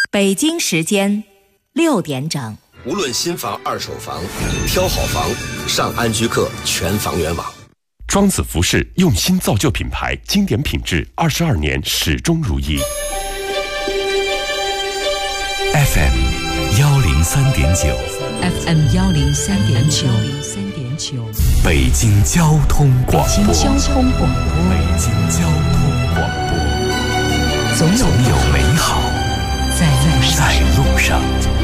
北京时间6点整。 无论新房、二手房，挑好房，上安居客全房源网。 庄子服饰用心造就品牌，经典品质，22年始终如一。 FM 103.9 FM 103.9 北京交通广播。 北京交通广播。 北京交通广播。总有美好在路上。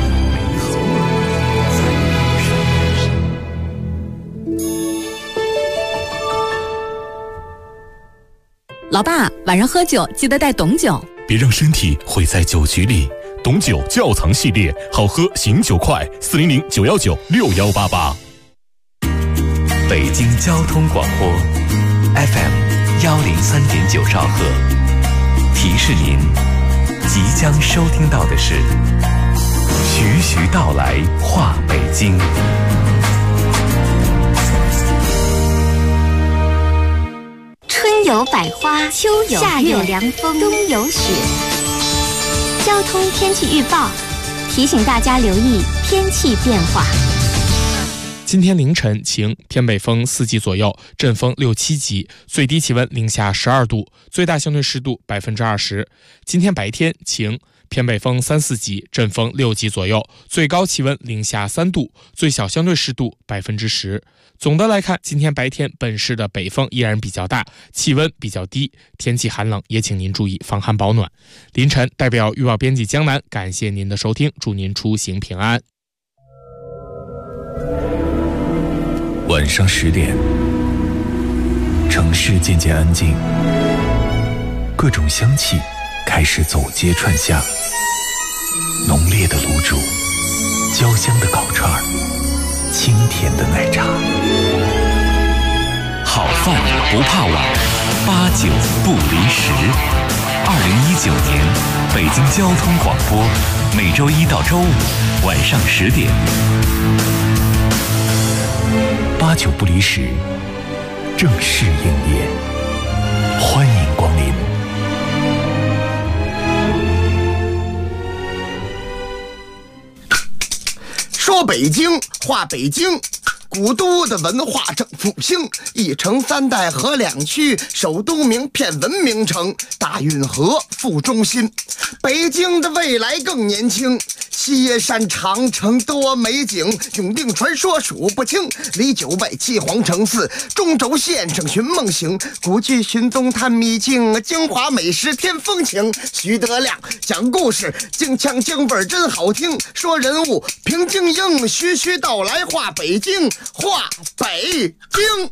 老爸，晚上喝酒记得带董酒， 别让身体毁在酒局里。董酒窖藏系列，好喝醒酒快，400-919-6188。 北京交通广播 FM 103.9兆赫，提示您即将收听到的是徐徐道来话北京。 春有百花，秋有夏有凉风，冬有雪。交通天气预报提醒大家留意天气变化。 今天凌晨晴，偏北风4级左右，阵风6、7级，最低气温零下12度，最大相对湿度20%。今天白天晴，偏北风3、4级，阵风6级左右，最高气温零下3度，最小相对湿度10%。总的来看，今天白天本市的北风依然比较大，气温比较低，天气寒冷，也请您注意防寒保暖。凌晨代表预报编辑江南，感谢您的收听，祝您出行平安。 晚上10点，城市渐渐安静，各种香气开始走街串巷，浓烈的卤煮，焦香的烤串，清甜的奶茶。好饭不怕晚，8、9不离10。2019年，北京交通广播，每周1到周5晚上10点，8、9不离10，正式营业，欢迎光临。 说北京话北京，古都的文化正复兴，一城3代河2区，首都名片文明城，大运河副中心。北京的未来更年轻，西山长城多美景，永定传说数不清，离9拜7皇城4，中轴线上寻梦行，古剧寻踪探秘境，京华美食添风情。徐德亮讲故事，京腔京味真好听，说人物评京英，徐徐道来话北京，话北京。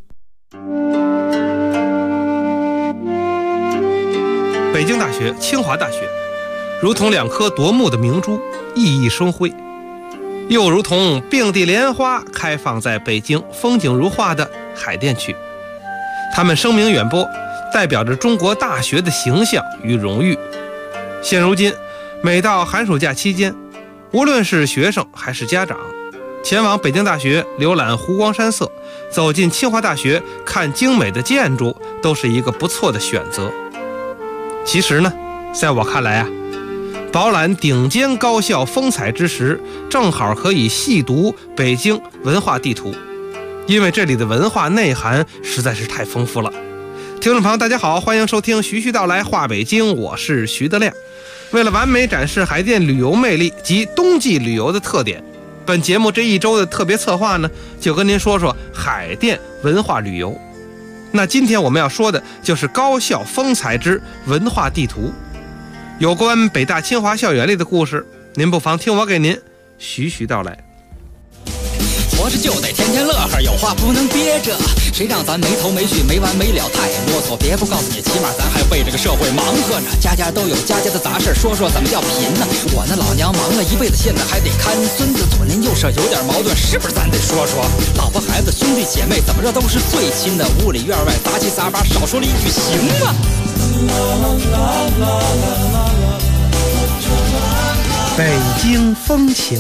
北京大学、清华大学如同2颗夺目的明珠，熠熠生辉，又如同并蒂莲花开放在北京风景如画的海淀区。它们声名远播，代表着中国大学的形象与荣誉。现如今，每到寒暑假期间，无论是学生还是家长，前往北京大学浏览湖光山色，走进清华大学看精美的建筑，都是一个不错的选择。其实呢，在我看来啊，饱览顶尖高校风采之时，正好可以细读北京文化地图，因为这里的文化内涵实在是太丰富了。听众朋友大家好，欢迎收听徐徐道来话北京，我是徐德亮。为了完美展示海淀旅游魅力及冬季旅游的特点，本节目这一周的特别策划呢，就跟您说说海淀文化旅游。那今天我们要说的就是高校风采之文化地图，有关北大清华校园里的故事，您不妨听我给您徐徐道来。 活着就得天天乐呵，有话不能憋着，谁让咱没头没绪没完没了太啰嗦。别不告诉你，起码咱还为这个社会忙活呢。家家都有家家的杂事，说说怎么叫贫呢？我那老娘忙了一辈子，现在还得看孙子，左邻右舍有点矛盾，是不是咱得说说？老婆孩子兄弟姐妹怎么着都是最亲的，屋里院外杂七杂八，少说了一句行吗？ 北京风情。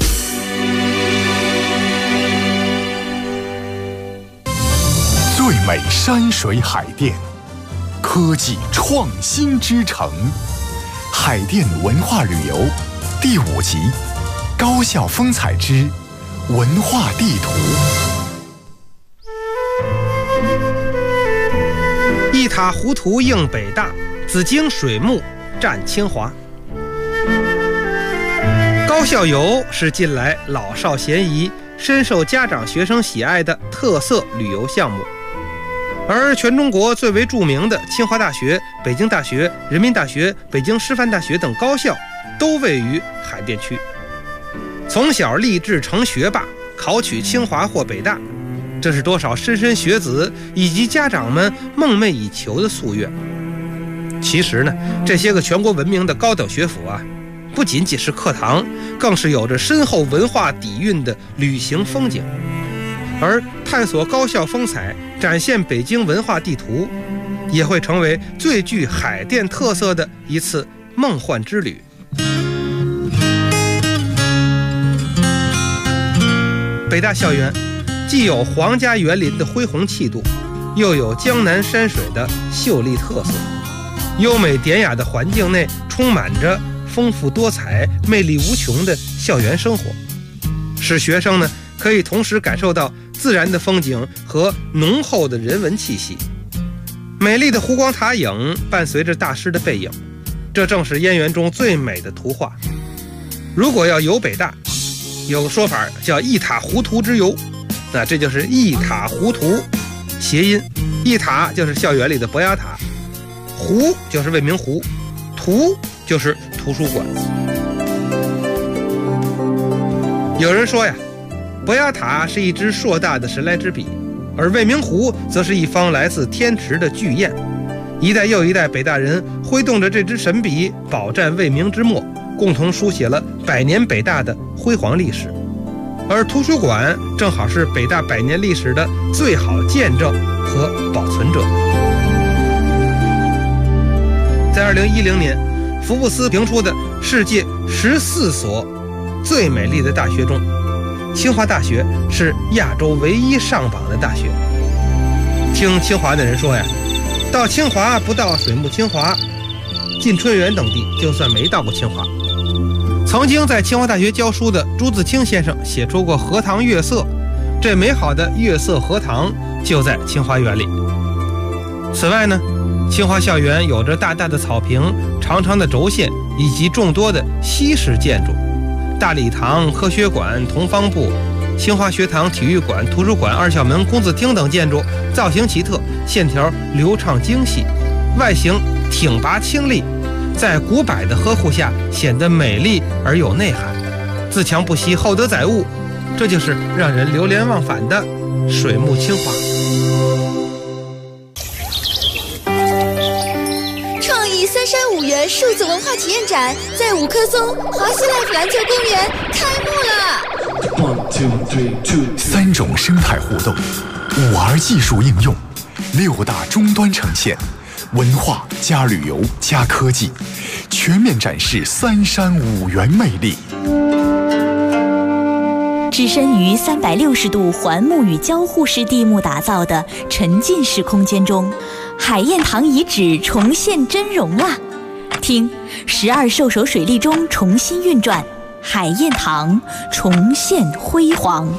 最美山水海淀，科技创新之城， 海淀文化旅游第5集：高校风采之文化地图。 一塔糊涂应北大，紫荆水木占清华。高校游是近来老少咸宜、深受家长学生喜爱的特色旅游项目。而全中国最为著名的清华大学、北京大学、人民大学、北京师范大学等高校都位于海淀区。从小立志成学霸，考取清华或北大，这是多少莘莘学子以及家长们梦寐以求的夙愿。其实呢，这些个全国闻名的高等学府啊，不仅仅是课堂，更是有着深厚文化底蕴的旅行风景。而探索高校风采，展现北京文化地图，也会成为最具海淀特色的一次梦幻之旅。北大校园既有皇家园林的恢宏气度，又有江南山水的秀丽特色。优美典雅的环境内充满着丰富多彩、魅力无穷的校园生活，使学生呢可以同时感受到自然的风景和浓厚的人文气息。美丽的湖光塔影伴随着大师的背影，这正是燕园中最美的图画。如果要游北大，有个说法叫一塔糊涂之游，那这就是一塔糊涂，谐音，一塔就是校园里的博雅塔，湖就是未名湖，图就是图书馆。有人说呀，博雅塔是一支硕大的神来之笔，而未名湖则是一方来自天池的巨雁。一代又一代北大人挥动着这支神笔，饱蘸未名之墨，共同书写了100年北大的辉煌历史。而图书馆正好是北大100年历史的最好见证和保存者。在2010年，福布斯评出的世界14所最美丽的大学中，清华大学是亚洲唯一上榜的大学。听清华的人说呀，到清华不到水木清华，进春园等地就算没到过清华。曾经在清华大学教书的朱自清先生写出过《荷塘月色》，这美好的月色荷塘就在清华园里。此外呢，清华校园有着大大的草坪、长长的轴线以及众多的西式建筑，大礼堂、科学馆、同方部、清华学堂、体育馆、图书馆、二校门、公子厅等建筑造型奇特，线条流畅精细，外形挺拔清丽，在古柏的呵护下显得美丽而有内涵，自强不息，厚德载物，这就是让人流连忘返的水木清华。 创意335元数字文化体验展在五棵松华西 Life 篮球公园开幕了。 3种生态互动，5R 技术应用，6大终端呈现，文化加旅游加科技，全面展示3山5园魅力。 置身于360度环木与交互式地幕打造的沉浸式空间中，海晏堂遗址重现真容啦！听，12兽首水利中重新运转，海晏堂重现辉煌。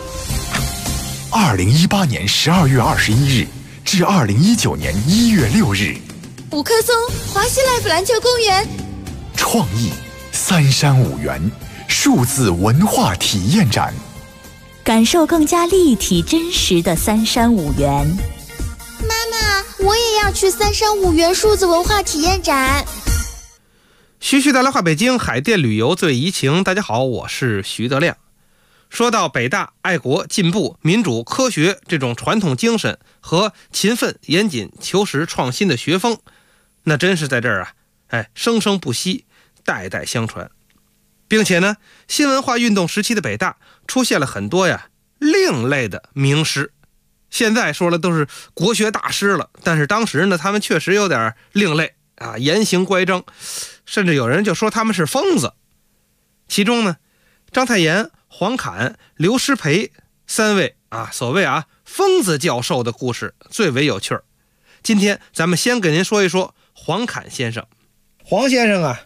2018年12月21日至2019年1月6日， 五棵松华西 Life 篮球公园， 创意3山5园数字文化体验展， 感受更加立体真实的3山5园。 妈妈，我也要去3山5园数字文化体验展。 徐徐带来话北京，海淀旅游最怡情。大家好，我是徐德亮。说到北大爱国、进步、民主、科学这种传统精神和勤奋、严谨、求实、创新的学风，那真是在这儿啊，生生不息，代代相传。并且呢，新文化运动时期的北大出现了很多另类的名师。现在说了都是国学大师了，但是当时呢，他们确实有点另类啊，言行乖张，甚至有人就说他们是疯子。其中呢，章太炎、黄侃、刘师培3位所谓疯子教授的故事最为有趣儿。今天咱们先给您说一说黄侃先生。黄先生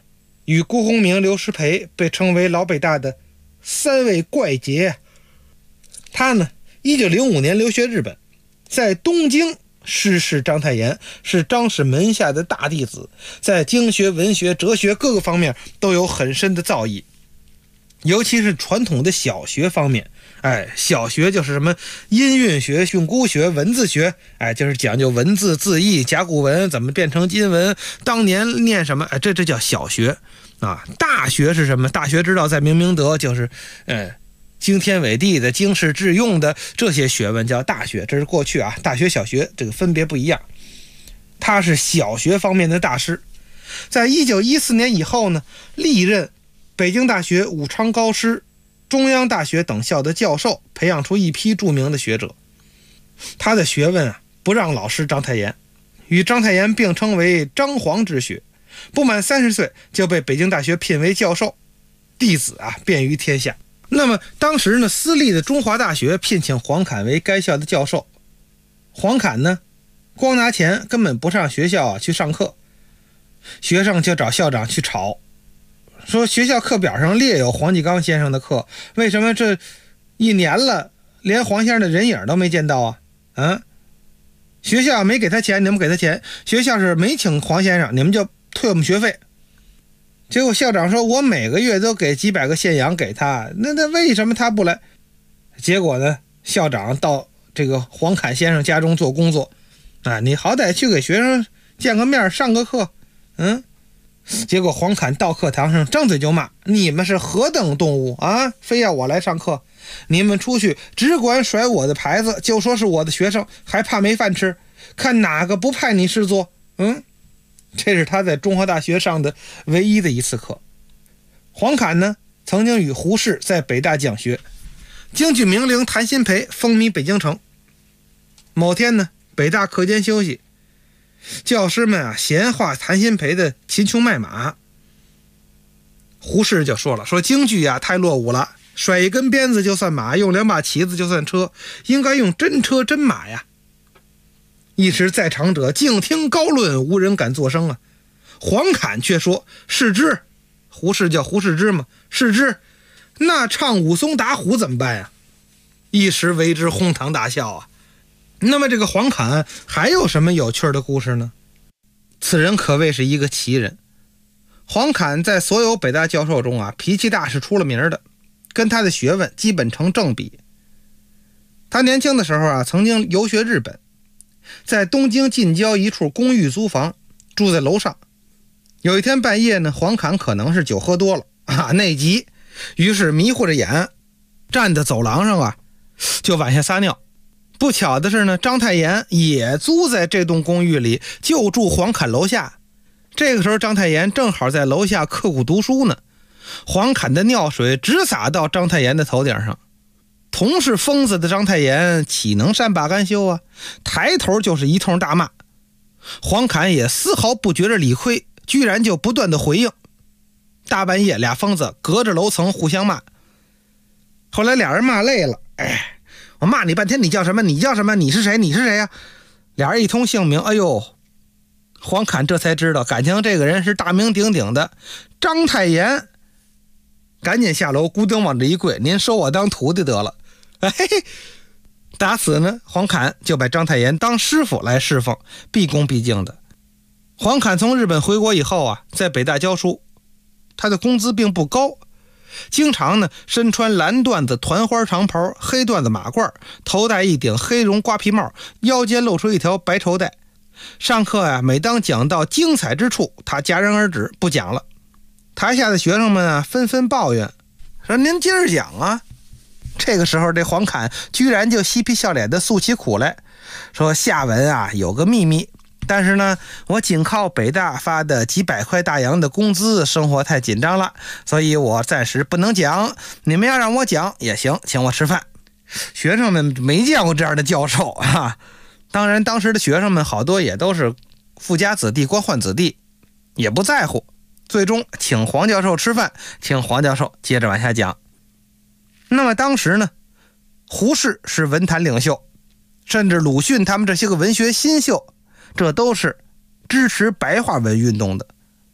与辜鸿铭、刘师培被称为老北大的三位怪杰。他呢1905年留学日本，在东京师事章太炎，是张氏门下的大弟子，在经学、文学、哲学各个方面都有很深的造诣，尤其是传统的小学方面。小学就是什么音韵学、训诂学、文字学，就是讲究文字字义、甲骨文怎么变成金文，当年念什么，这叫小学啊。大学是什么？大学之道在明明德，就是经天纬地的、经世致用的这些学问叫大学。这是过去啊，大学小学这个分别不一样。他是小学方面的大师，在1914年以后呢，历任北京大学、武昌高师、中央大学等校的教授，培养出一批著名的学者。他的学问不让老师章太炎，与章太炎并称为章黄之学。不满30岁就被北京大学聘为教授，弟子遍于天下。那么当时呢，私立的中华大学聘请黄侃为该校的教授。黄侃呢，光拿钱，根本不上学校去上课。学生就找校长去吵，说学校课表上列有黄继刚先生的课，为什么这1年了连黄先生的人影都没见到啊？学校没给他钱，你们给他钱；学校是没请黄先生，你们就退我们学费。结果校长说，我每个月都给几百个现洋给他，那为什么他不来？结果呢，校长到这个黄侃先生家中做工作，你好歹去给学生见个面，上个课。结果黄侃到课堂上张嘴就骂，你们是何等动物啊，非要我来上课？你们出去只管甩我的牌子，就说是我的学生，还怕没饭吃？看哪个不派你试做？这是他在中华大学上的唯一的一次课。黄侃呢，曾经与胡适在北大讲学，京剧名伶谭鑫培风靡北京城。某天呢，北大课间休息，教师们闲话谭鑫培的秦琼卖马。胡适就说了，说京剧太落伍了，甩一根鞭子就算马，用2把旗子就算车，应该用真车真马呀。一时在场者静听高论，无人敢作声。黄侃却说，是之。胡适叫胡适之嘛，是之。那唱武松打虎怎么办呀？一时为之哄堂大笑。那么这个黄侃还有什么有趣的故事呢？此人可谓是一个奇人。黄侃在所有北大教授中脾气大是出了名的，跟他的学问基本成正比。他年轻的时候曾经游学日本，在东京近郊一处公寓租房，住在楼上。有一天半夜呢，黄侃可能是酒喝多了内急，于是迷糊着眼站在走廊上就往下撒尿。不巧的是呢，章太炎也租在这栋公寓里，就住黄侃楼下。这个时候章太炎正好在楼下刻苦读书呢，黄侃的尿水直洒到章太炎的头顶上。同是疯子的章太炎岂能善罢甘休抬头就是一通大骂。黄侃也丝毫不觉着理亏，居然就不断的回应。大半夜俩疯子隔着楼层互相骂。后来俩人骂累了，我骂你半天，你叫什么？你叫什么？你是谁？你是谁呀？俩人一通姓名，黄侃这才知道，感情这个人是大名鼎鼎的章太炎。赶紧下楼，咕噔往这一跪，您收我当徒弟得了。打此呢，黄侃就把章太炎当师傅来侍奉，毕恭毕敬的。黄侃从日本回国以后在北大教书，他的工资并不高，经常呢身穿蓝缎子团花长袍，黑缎子马褂，头戴一顶黑绒瓜皮帽，腰间露出一条白绸带。上课每当讲到精彩之处，他戛然而止，不讲了。台下的学生们纷纷抱怨，说您接着讲这个时候这黄侃居然就嬉皮笑脸的诉起苦来，说下文有个秘密，但是呢我仅靠北大发的几百块大洋的工资，生活太紧张了，所以我暂时不能讲，你们要让我讲也行，请我吃饭。学生们没见过这样的教授当然当时的学生们好多也都是富家子弟、官宦子弟，也不在乎，最终请黄教授吃饭，请黄教授接着往下讲。那么当时呢，胡适是文坛领袖，甚至鲁迅他们这些个文学新秀，这都是支持白话文运动的。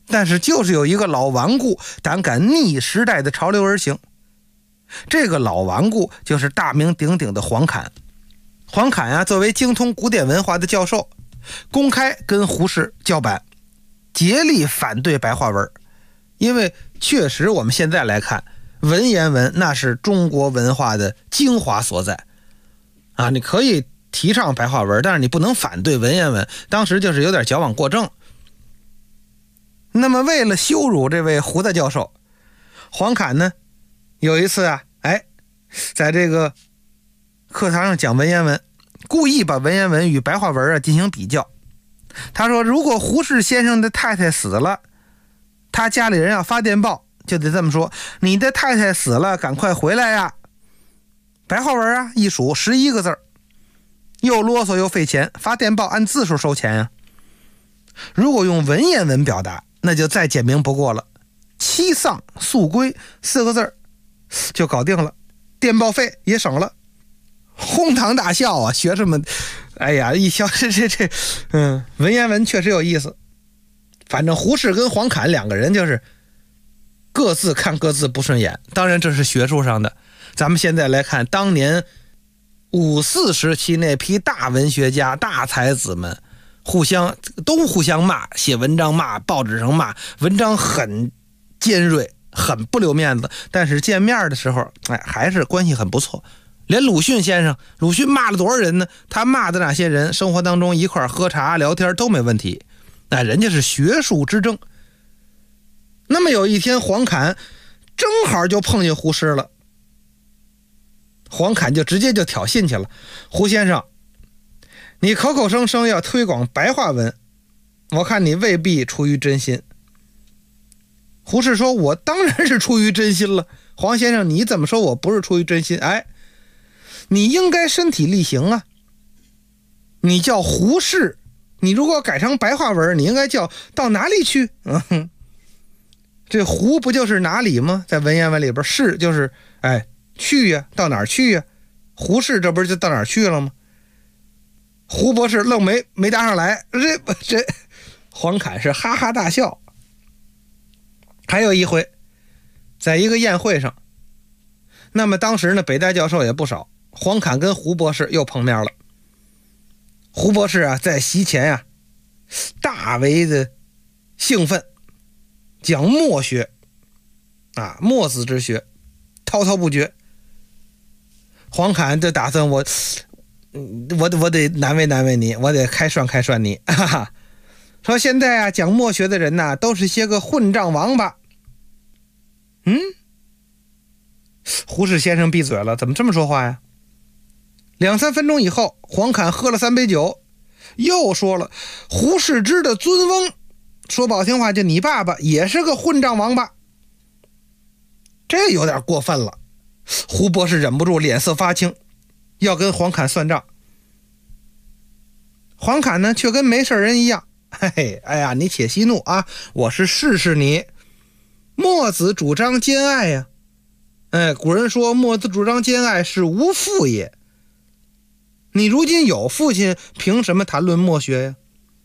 但是就是有一个老顽固胆敢逆时代的潮流而行。这个老顽固就是大名鼎鼎的黄侃。黄侃啊，作为精通古典文化的教授，公开跟胡适叫板，竭力反对白话文。因为确实我们现在来看，文言文那是中国文化的精华所在啊！你可以提倡白话文，但是你不能反对文言文。当时就是有点矫枉过正。那么为了羞辱这位胡大教授，黄侃呢有一次啊，在这个课堂上讲文言文，故意把文言文与白话文进行比较。他说，如果胡适先生的太太死了，他家里人要发电报，就得这么说：你的太太死了，赶快回来呀！白话文啊，一数11个字，又啰嗦又费钱，发电报按字数收钱呀。如果用文言文表达，那就再简明不过了，妻丧速归4个字就搞定了，电报费也省了。哄堂大笑啊，学生们，一笑，文言文确实有意思。反正胡适跟黄侃两个人就是各自看各自不顺眼，当然这是学术上的。咱们现在来看当年5·4时期那批大文学家大才子们互相骂，写文章骂，报纸上骂，文章很尖锐，很不留面子，但是见面的时候还是关系很不错。连鲁迅先生，鲁迅骂了多少人呢？他骂的那些人生活当中一块喝茶聊天都没问题，人家是学术之争。那么有一天黄侃正好就碰见胡适了，黄侃就直接就挑衅去了：胡先生，你口口声声要推广白话文，我看你未必出于真心。胡适说：我当然是出于真心了。黄先生，你怎么说我不是出于真心？你应该身体力行啊！你叫胡适，你如果改成白话文，你应该叫到哪里去？这胡不就是哪里吗？在文言文里边，适就是去呀，到哪儿去呀？胡适这不是就到哪儿去了吗？胡博士愣没答上来，这黄侃是哈哈大笑。还有一回，在一个宴会上，那么当时呢，北大教授也不少，黄侃跟胡博士又碰面了。胡博士啊，在席前大为的兴奋，讲墨学墨子之学，滔滔不绝。黄侃就打算我得难为你，我得开涮你，说现在讲墨学的人都是些个混账王八。胡适先生闭嘴了，怎么这么说话呀？2-3分钟以后，黄侃喝了3杯酒，又说了：胡适之的尊翁，说不好听话，就你爸爸也是个混账王八。这有点过分了。胡博士忍不住脸色发青，要跟黄侃算账。黄侃呢，却跟没事人一样：你且息怒啊，我是试你。墨子主张兼爱呀，古人说墨子主张兼爱是无父也。你如今有父亲，凭什么谈论墨学呀？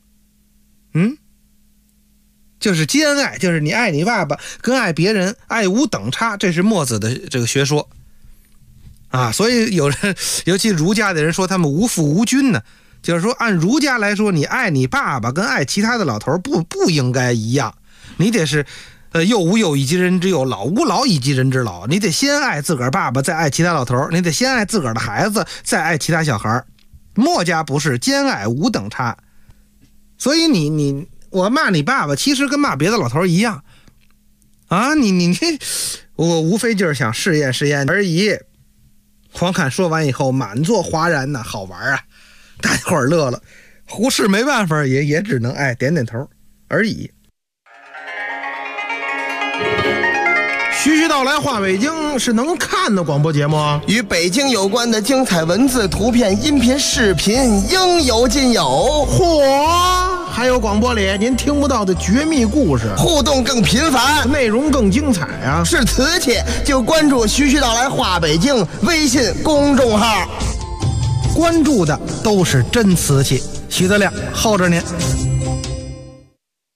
就是兼爱，就是你爱你爸爸跟爱别人爱无等差，这是墨子的这个学说所以有人，尤其儒家的人说他们无父无君呢，就是说按儒家来说，你爱你爸爸跟爱其他的老头不应该一样，你得是幼无幼以及人之幼，老无老以及人之老，你得先爱自个儿爸爸，再爱其他老头，你得先爱自个儿的孩子，再爱其他小孩。墨家不是，兼爱无等差。所以我骂你爸爸，其实跟骂别的老头一样我无非就是想试验而已。黄侃说完以后，满座哗然好玩大家伙儿乐了。胡适没办法，也只能点点头而已。 徐徐道来话北京是能看的广播节目， 与北京有关的精彩文字、图片、音频、视频应有尽有。 嚯！还有广播里您听不到的绝密故事， 互动更频繁， 内容更精彩是瓷器就关注徐徐道来话北京微信公众号， 关注的都是真瓷器。徐德亮候着您。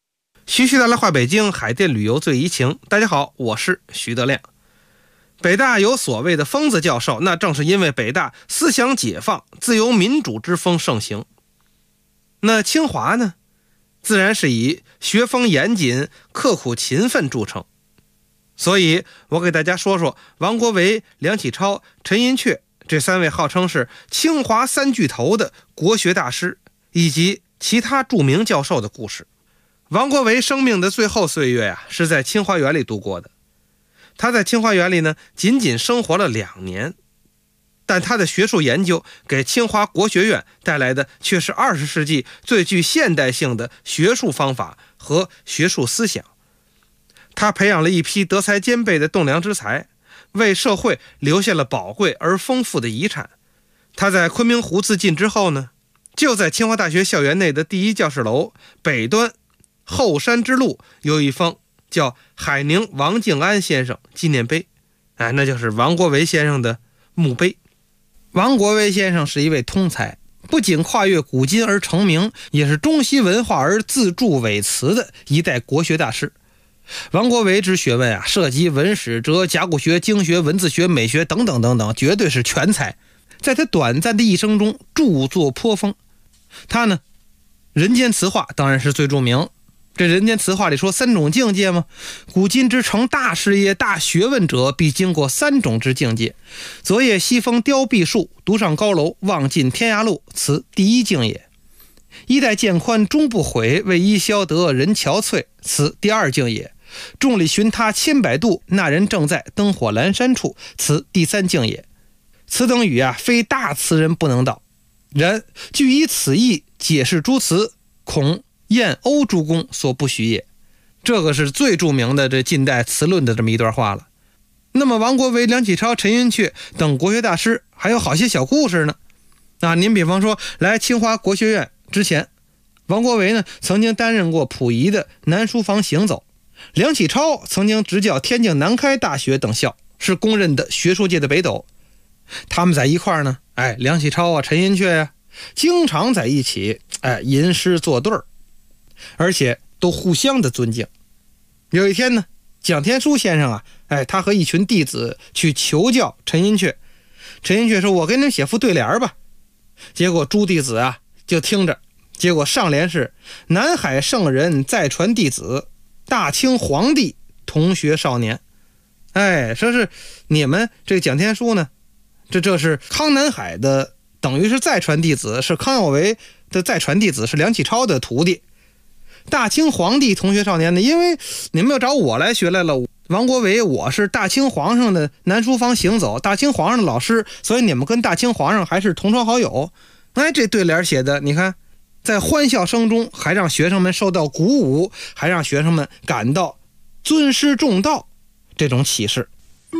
徐徐的来话北京，海淀旅游最怡情。大家好，我是徐德亮。北大有所谓的疯子教授，那正是因为北大思想解放、自由民主之风盛行。那清华呢，自然是以学风严谨、刻苦勤奋著称。所以我给大家说说王国维、梁启超、陈寅恪这3位号称是清华3巨头的国学大师，以及其他著名教授的故事。王国维生命的最后岁月呀，是在清华园里度过的。他在清华园里呢，仅仅生活了2年，但他的学术研究给清华国学院带来的却是20世纪最具现代性的学术方法和学术思想。他培养了一批德才兼备的栋梁之才，为社会留下了宝贵而丰富的遗产。他在昆明湖自尽之后呢，就在清华大学校园内的第1教室楼北端后山之路有一方叫海宁王敬安先生纪念碑，那就是王国维先生的墓碑。王国维先生是一位通才，不仅跨越古今而成名，也是中西文化而自著伪词的一代国学大师。王国维之学问涉及文史哲、甲骨学、经学、文字学、美学等等等等，绝对是全才。在他短暂的一生中，著作颇丰。他呢，人间词话当然是最著名。这人间词话里说3种境界吗？古今之成大事业、大学问者，必经过3种之境界。昨夜西风凋碧树，独上高楼，望尽天涯路，此第1境也。衣带渐宽终不悔，为伊消得人憔悴，此第2境也。众里寻他千百度，那人正在灯火阑珊处，此第3境也。此等语非大词人不能道，然据以此意解释诸词，恐晏欧诸公所不许也。这个是最著名的这近代词论的这么一段话了。那么王国维、梁启超、陈寅恪等国学大师还有好些小故事呢。您比方说来清华国学院之前，王国维呢曾经担任过溥仪的南书房行走，梁启超曾经执教天津南开大学等校，是公认的学术界的北斗。他们在一块儿呢，梁启超陈寅恪经常在一起吟诗作对儿，而且都互相的尊敬。有一天呢，蒋天书先生他和一群弟子去求教陈寅恪。陈寅恪说：“我给你们写副对联吧。”结果诸弟子就听着，结果上联是南海圣人再传弟子，大清皇帝同学少年。说是你们这个蒋天书呢，这是康南海的，等于是再传弟子，是康有为的再传弟子，是梁启超的徒弟。大清皇帝同学少年呢，因为你们要找我来学来了，王国维我是大清皇上的南书房行走，大清皇上的老师，所以你们跟大清皇上还是同窗好友。这对联写的，你看在欢笑声中，还让学生们受到鼓舞，还让学生们感到尊师重道这种启示。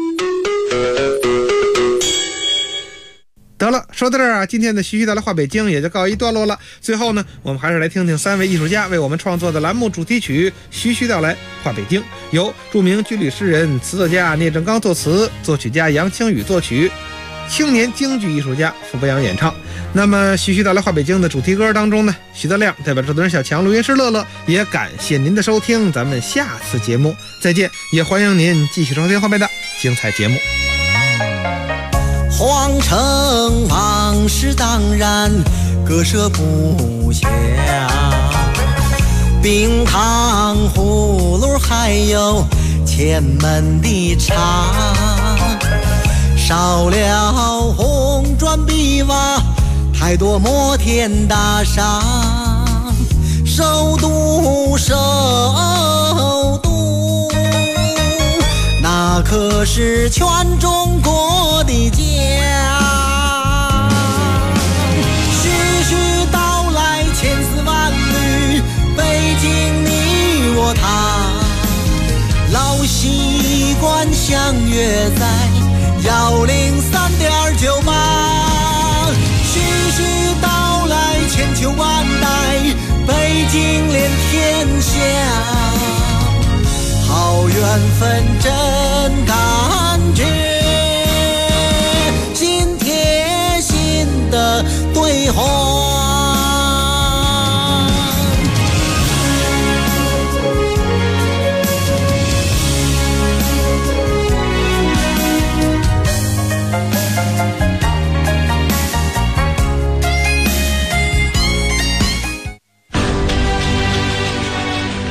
得了，说到这儿今天的徐徐道来话北京也就告一段落了。最后呢，我们还是来听听3位艺术家为我们创作的栏目主题曲《徐徐道来话北京》，由著名军旅诗人、词作家聂政刚作词，作曲家杨清宇作曲，青年京剧艺术家傅博阳演唱。那么《徐徐道来话北京》的主题歌当中呢，徐德亮代表制作人小强、录音师乐乐，也感谢您的收听，咱们下次节目再见，也欢迎您继续收听后面的精彩节目。 皇城往事当然割舍不下，冰糖葫芦还有前门的茶，少了红砖碧瓦，太多摩天大厦，首都那可是全中国的家。徐徐道来千丝万缕，北京你我他，老习惯相约在103.98。徐徐道来千秋万代，北京连天下。好缘分真感觉，心贴心的对话。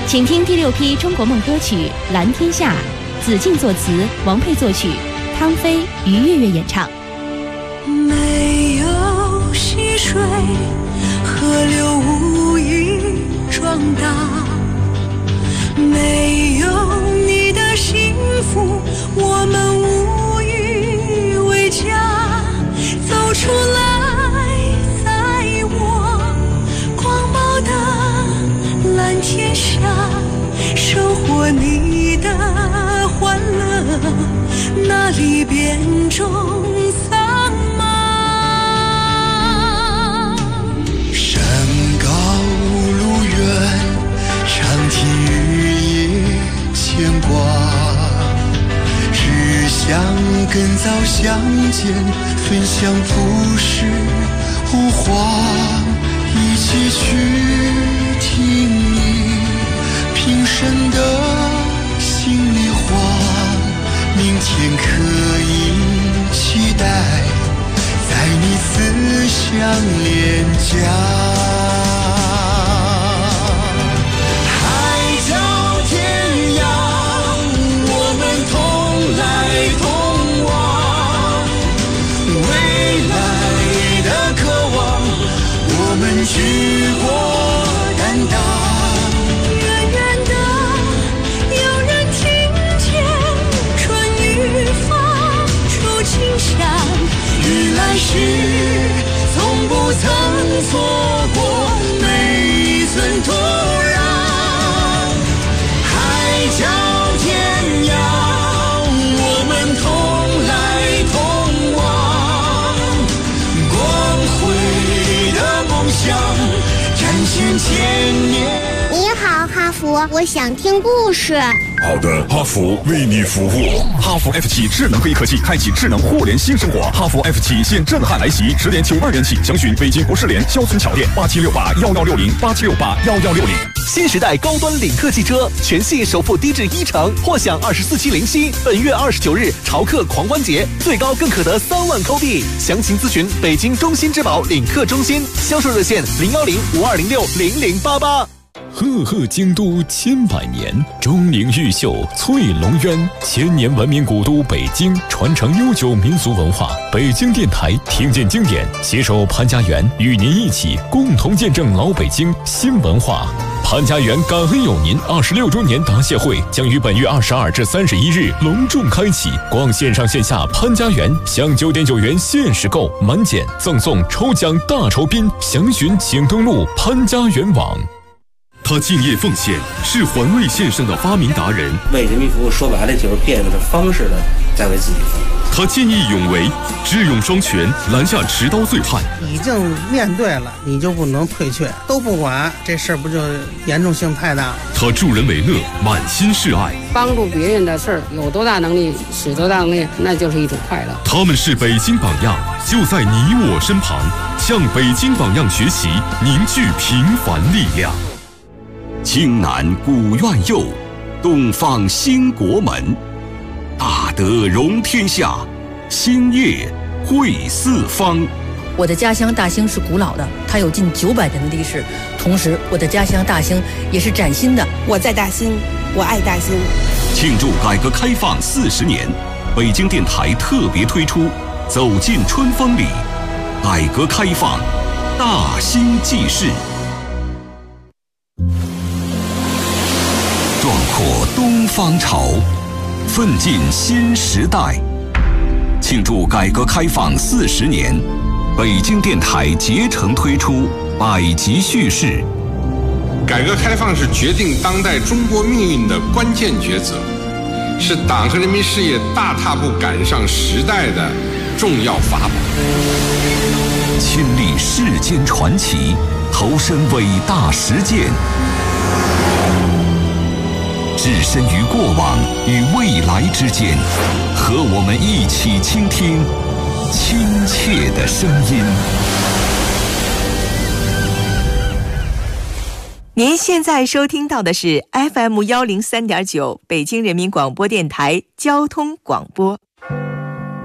请听第6批中国梦歌曲《蓝天下》，子敬作词，王佩作曲，汤飞、于月月演唱。 没有溪水，河流无垠壮大，没有你的幸福，我们无以为家。走出来，在我广袤的蓝天下，收获你的欢乐，那里变种苍茫。 山高路远，长天日夜牵挂，只想更早相见，分享朴实无华，一起去听你平生的心里话，明天可以期待在你思乡脸颊。海角天涯，我们同来同往，未来的渴望，我们举国担当。 远远的有人听见春雨发出清香，雨来时从不曾错过每一寸土壤。海角天涯，我们同来同往，光辉的梦想展现千年。 你好，哈佛，我想听故事。 好的，哈佛为你服务。 哈佛 F7 智能会议科技，开启智能互联新生活。哈佛 F7 现震撼来袭，10点92元起，详询北京国士联肖村桥店8768116087681160。 新时代高端领克汽车，全系首付低至1成，或享24期零息。本月29日潮客狂欢节，最高更可得3万抠币。详情咨询北京中心之宝领克中心，销售热线01052060088。 赫赫京都千百年，钟灵毓秀翠龙渊，千年文明古都北京，传承悠久民俗文化。北京电台听见经典，携手潘家园，与您一起共同见证老北京新文化。潘家园感恩有您26周年答谢会将于本月22至31日隆重开启，逛线上线下潘家园，享9.9元限时购，满减赠送抽奖大酬宾，详询请登录潘家园网。 他敬业奉献，是环卫线上的发明达人。 为人民服务，说白了就是变着方式的在为自己服务。 他见义勇为，智勇双全，拦下持刀醉汉。 已经面对了，你就不能退却，都不管，这事儿不就严重性太大了？ 他助人为乐，满心是爱。 帮助别人的事儿，有多大能力使多大能力，那就是一种快乐。 他们是北京榜样，就在你我身旁，向北京榜样学习，凝聚平凡力量。 青南古院右，东方兴国门。大德容天下，兴业惠四方。 我的家乡大兴是古老的，它有近900年的历史。同时，我的家乡大兴也是崭新的。 我在大兴，我爱大兴。 庆祝改革开放40年，北京电台特别推出《走进春风里》，改革开放大兴记事。壮阔东方潮，奋进新时代。庆祝改革开放40年，北京电台竭诚推出100集叙事。 改革开放是决定当代中国命运的关键抉择，是党和人民事业大踏步赶上时代的重要法宝。 亲历世间传奇，投身伟大实践，置身于过往与未来之间，和我们一起倾听亲切的声音。 您现在收听到的是 FM103.9北京人民广播电台交通广播。